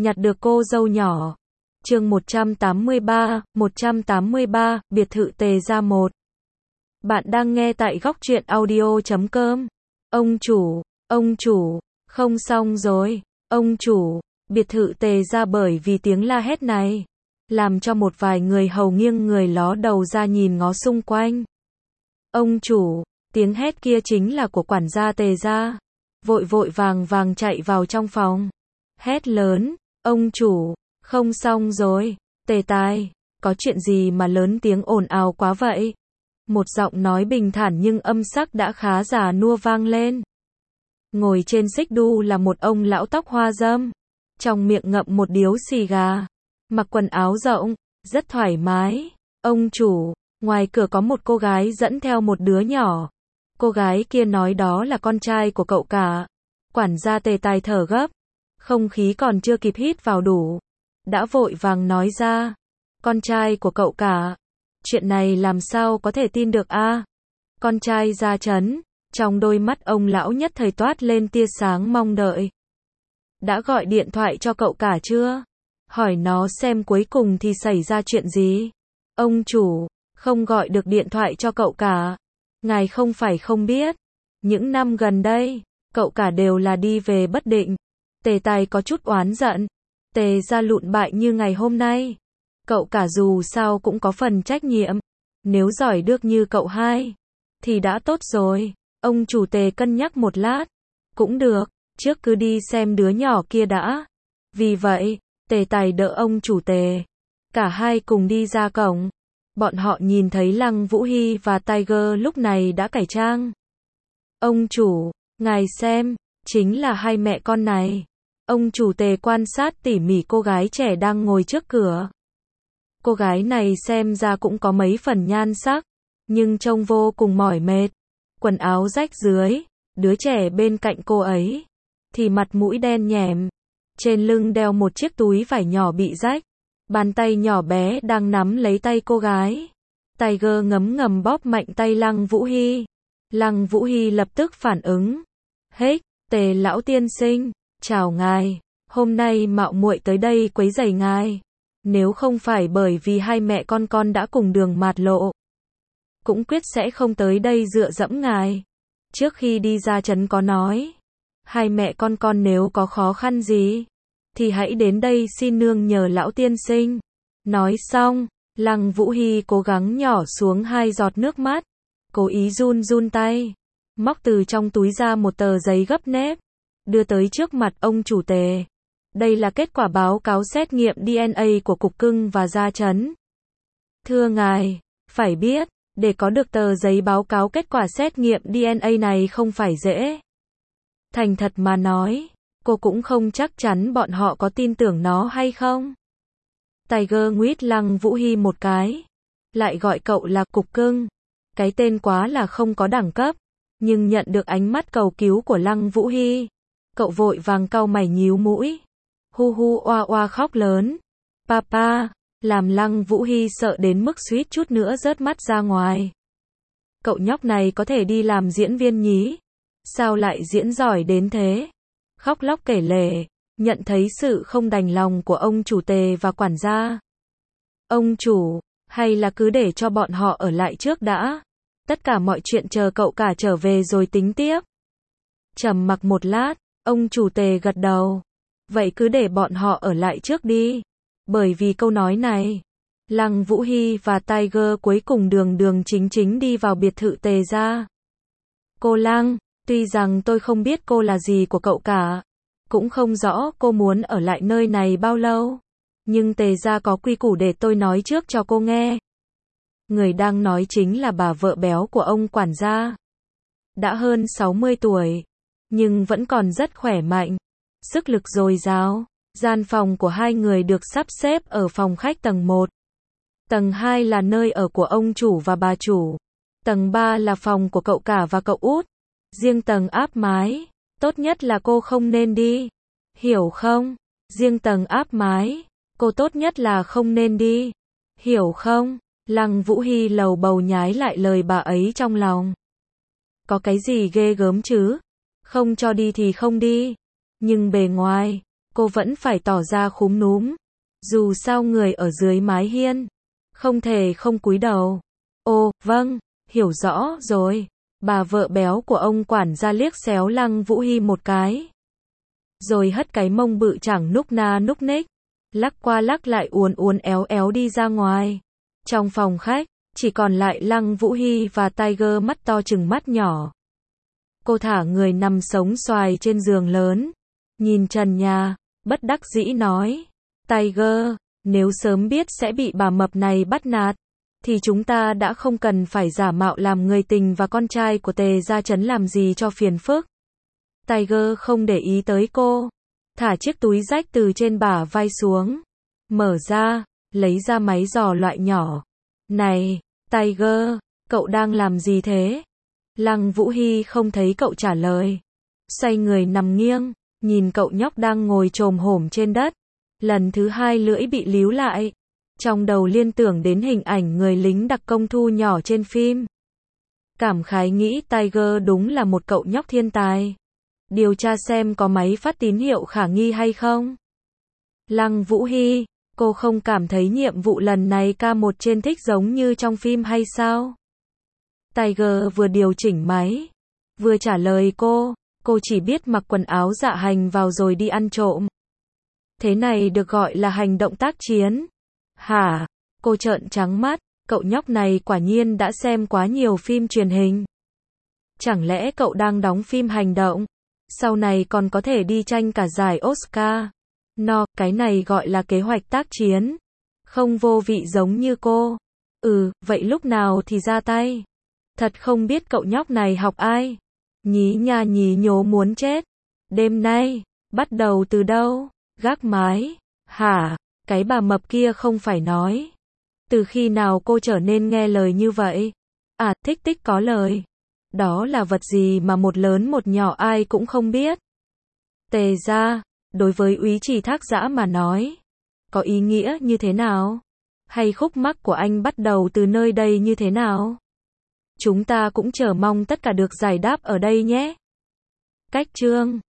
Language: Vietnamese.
nhặt được cô dâu nhỏ. Chương 183, biệt thự Tề gia 1. Bạn đang nghe tại góc truyện audio.com. Ông chủ, không xong rồi, ông chủ, biệt thự Tề gia bởi vì tiếng la hét này, làm cho một vài người hầu nghiêng người ló đầu ra nhìn ngó xung quanh. Ông chủ, tiếng hét kia chính là của quản gia Tề gia, vội vội vàng chạy vào trong phòng, hét lớn, ông chủ, không xong rồi, Tề Tài, có chuyện gì mà lớn tiếng ồn ào quá vậy? Một giọng nói bình thản nhưng âm sắc đã khá già nua vang lên. Ngồi trên xích đu là một ông lão tóc hoa râm, trong miệng ngậm một điếu xì gà, mặc quần áo rộng, rất thoải mái. Ông chủ, ngoài cửa có một cô gái dẫn theo một đứa nhỏ. Cô gái kia nói đó là con trai của cậu cả. Quản gia Tề Tài thở gấp, không khí còn chưa kịp hít vào đủ, đã vội vàng nói ra, con trai của cậu cả, chuyện này làm sao có thể tin được a? Con trai Gia Trấn, trong đôi mắt ông lão nhất thời toát lên tia sáng mong đợi. Đã gọi điện thoại cho cậu cả chưa? Hỏi nó xem cuối cùng thì xảy ra chuyện gì? Ông chủ, không gọi được điện thoại cho cậu cả. Ngài không phải không biết, những năm gần đây, cậu cả đều là đi về bất định. Tề Tài có chút oán giận. Tề gia lụn bại như ngày hôm nay, cậu cả dù sao cũng có phần trách nhiệm. Nếu giỏi được như cậu hai, thì đã tốt rồi. Ông chủ Tề cân nhắc một lát. Cũng được, trước cứ đi xem đứa nhỏ kia đã. Vì vậy, Tề Tài đỡ ông chủ Tề. Cả hai cùng đi ra cổng. Bọn họ nhìn thấy Lăng Vũ Hy và Tiger lúc này đã cải trang. Ông chủ, ngài xem, chính là hai mẹ con này. Ông chủ Tề quan sát tỉ mỉ cô gái trẻ đang ngồi trước cửa. Cô gái này xem ra cũng có mấy phần nhan sắc, nhưng trông vô cùng mỏi mệt. Quần áo rách rưới, đứa trẻ bên cạnh cô ấy thì mặt mũi đen nhẻm, trên lưng đeo một chiếc túi vải nhỏ bị rách. Bàn tay nhỏ bé đang nắm lấy tay cô gái. Tiger ngấm ngầm bóp mạnh tay Lăng Vũ Hy. Lăng Vũ Hy lập tức phản ứng. Hếch, Tề lão tiên sinh, chào ngài, hôm nay mạo muội tới đây quấy rầy ngài. Nếu không phải bởi vì hai mẹ con đã cùng đường mạt lộ, cũng quyết sẽ không tới đây dựa dẫm ngài. Trước khi đi ra trấn có nói, hai mẹ con nếu có khó khăn gì, thì hãy đến đây xin nương nhờ lão tiên sinh. Nói xong, Lăng Vũ Hy cố gắng nhỏ xuống hai giọt nước mắt, cố ý run tay, móc từ trong túi ra một tờ giấy gấp nếp, đưa tới trước mặt ông chủ Tề. Đây là kết quả báo cáo xét nghiệm DNA của Cục Cưng và Gia Trấn. Thưa ngài, phải biết, để có được tờ giấy báo cáo kết quả xét nghiệm DNA này không phải dễ. Thành thật mà nói, cô cũng không chắc chắn bọn họ có tin tưởng nó hay không. Tiger nguyết Lăng Vũ Hy một cái, lại gọi cậu là Cục Cưng. Cái tên quá là không có đẳng cấp, nhưng nhận được ánh mắt cầu cứu của Lăng Vũ Hy, cậu vội vàng cau mày nhíu mũi, hu oa khóc lớn. Papa, làm Lăng Vũ Hy sợ đến mức suýt chút nữa rớt mắt ra ngoài. Cậu nhóc này có thể đi làm diễn viên nhí? Sao lại diễn giỏi đến thế? Khóc lóc kể lể, nhận thấy sự không đành lòng của ông chủ Tề và quản gia. Ông chủ, hay là cứ để cho bọn họ ở lại trước đã. Tất cả mọi chuyện chờ cậu cả trở về rồi tính tiếp. Trầm mặc một lát, ông chủ Tề gật đầu. Vậy cứ để bọn họ ở lại trước đi. Bởi vì câu nói này, Lăng Vũ Hy và Tiger cuối cùng đường chính đi vào biệt thự Tề gia. Cô Lăng, tuy rằng tôi không biết cô là gì của cậu cả, cũng không rõ cô muốn ở lại nơi này bao lâu, nhưng Tề gia có quy củ để tôi nói trước cho cô nghe. Người đang nói chính là bà vợ béo của ông quản gia. Đã hơn 60 tuổi, nhưng vẫn còn rất khỏe mạnh, sức lực dồi dào. Gian phòng của hai người được sắp xếp ở phòng khách tầng 1. Tầng 2 là nơi ở của ông chủ và bà chủ. Tầng 3 là phòng của cậu cả và cậu út. Riêng tầng áp mái, tốt nhất là cô không nên đi. Hiểu không? Riêng tầng áp mái, cô tốt nhất là không nên đi. Hiểu không? Lăng Vũ Hy lầu bầu nhái lại lời bà ấy trong lòng. Có cái gì ghê gớm chứ? Không cho đi thì không đi. Nhưng bề ngoài, cô vẫn phải tỏ ra khúm núm. Dù sao người ở dưới mái hiên, không thể không cúi đầu. Ồ, vâng, hiểu rõ rồi. Bà vợ béo của ông quản gia liếc xéo Lăng Vũ Hy một cái. Rồi hất cái mông bự chẳng núc na núc ních, lắc qua lắc lại uốn uốn éo éo đi ra ngoài. Trong phòng khách, chỉ còn lại Lăng Vũ Hy và Tiger mắt to chừng mắt nhỏ. Cô thả người nằm sống xoài trên giường lớn, nhìn trần nhà, bất đắc dĩ nói. Tiger, nếu sớm biết sẽ bị bà mập này bắt nạt, thì chúng ta đã không cần phải giả mạo làm người tình và con trai của Tề gia trấn làm gì cho phiền phức. Tiger không để ý tới cô, thả chiếc túi rách từ trên bả vai xuống, mở ra, lấy ra máy dò loại nhỏ. Này, Tiger, cậu đang làm gì thế? Lăng Vũ Hy không thấy cậu trả lời. Xoay người nằm nghiêng, nhìn cậu nhóc đang ngồi chồm hổm trên đất. Lần thứ hai lưỡi bị líu lại. Trong đầu liên tưởng đến hình ảnh người lính đặc công thu nhỏ trên phim. Cảm khái nghĩ Tiger đúng là một cậu nhóc thiên tài. Điều tra xem có máy phát tín hiệu khả nghi hay không. Lăng Vũ Hy, cô không cảm thấy nhiệm vụ lần này K1 trên thích giống như trong phim hay sao? Tiger vừa điều chỉnh máy, vừa trả lời cô chỉ biết mặc quần áo dạ hành vào rồi đi ăn trộm. Thế này được gọi là hành động tác chiến. Hả? Cô trợn trắng mắt, cậu nhóc này quả nhiên đã xem quá nhiều phim truyền hình. Chẳng lẽ cậu đang đóng phim hành động? Sau này còn có thể đi tranh cả giải Oscar. No, cái này gọi là kế hoạch tác chiến. Không vô vị giống như cô. Vậy lúc nào thì ra tay? Thật không biết cậu nhóc này học ai. Nhí nha nhí nhố muốn chết. Đêm nay, bắt đầu từ đâu? Gác mái. Hả? Cái bà mập kia không phải nói. Từ khi nào cô trở nên nghe lời như vậy? À, thích tích có lời. Đó là vật gì mà một lớn một nhỏ ai cũng không biết? Tề gia, đối với úy Trì Thác Giã mà nói, có ý nghĩa như thế nào? Hay khúc mắc của anh bắt đầu từ nơi đây như thế nào? Chúng ta cũng chờ mong tất cả được giải đáp ở đây nhé. Cách chương